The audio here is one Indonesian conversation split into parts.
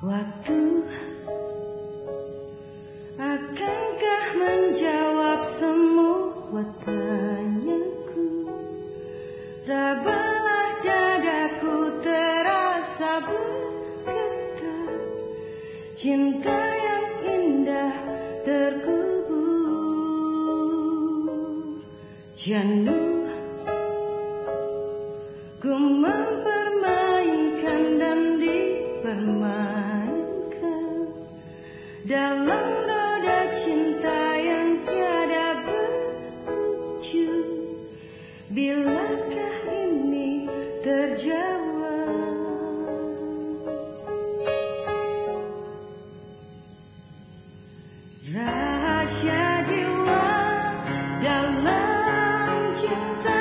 Waktu akankah menjawab semua tanyaku? Rabalah dadaku terasa bergetar, cinta yang indah terkubur jenuh. Ku mempermainkan dan dipermainkan dalam roda cinta yang tiada berujung. Bilakah ini terjawab? Rahasia jiwa dalam cinta,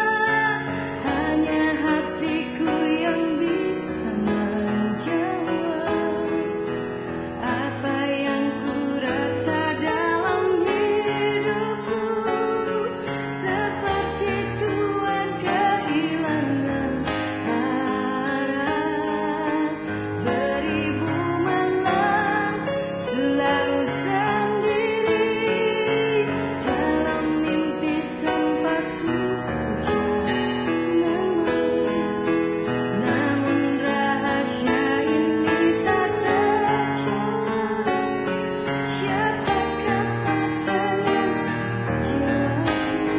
hanya hatiku yang bisa menjawab apa yang ku rasa dalam hidupku. Seperti tuan kehilangan arah, beribu malam selalu sendiri. Dalam mimpi sempat ku ucap nama, namun rahasia ini tak terjawab. Siapakah pasangan jiwaku?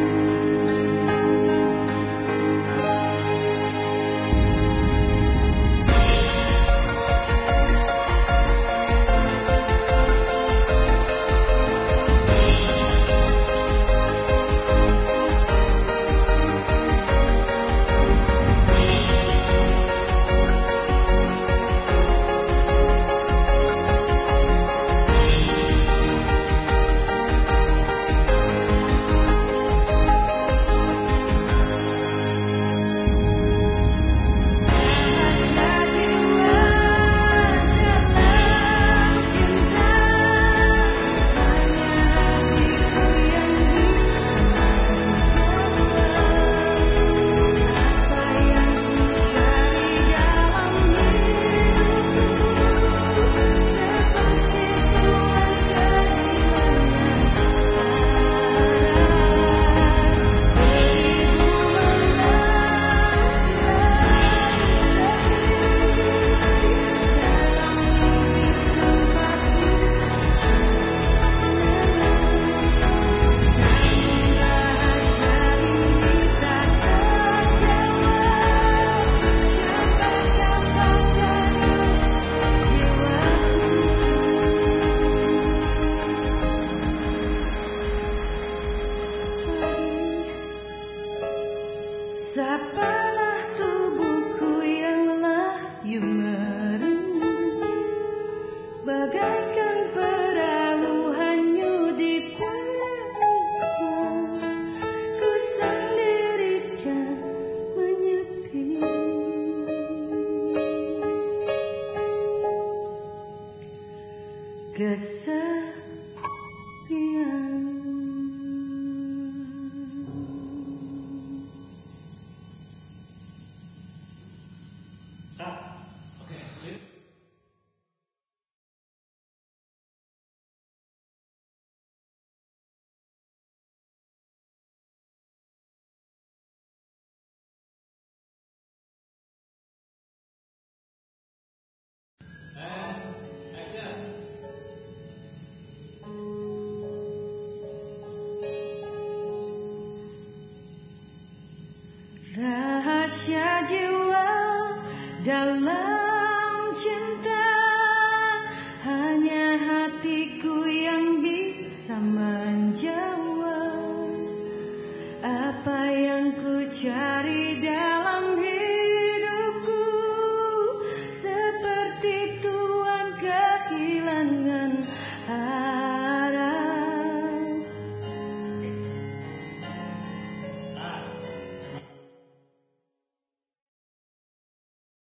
Sapalah tubuhku yang layu merenggut, bagaikan perahu hanyut di perairan. Ku sendiri dan menyepi, kesepian.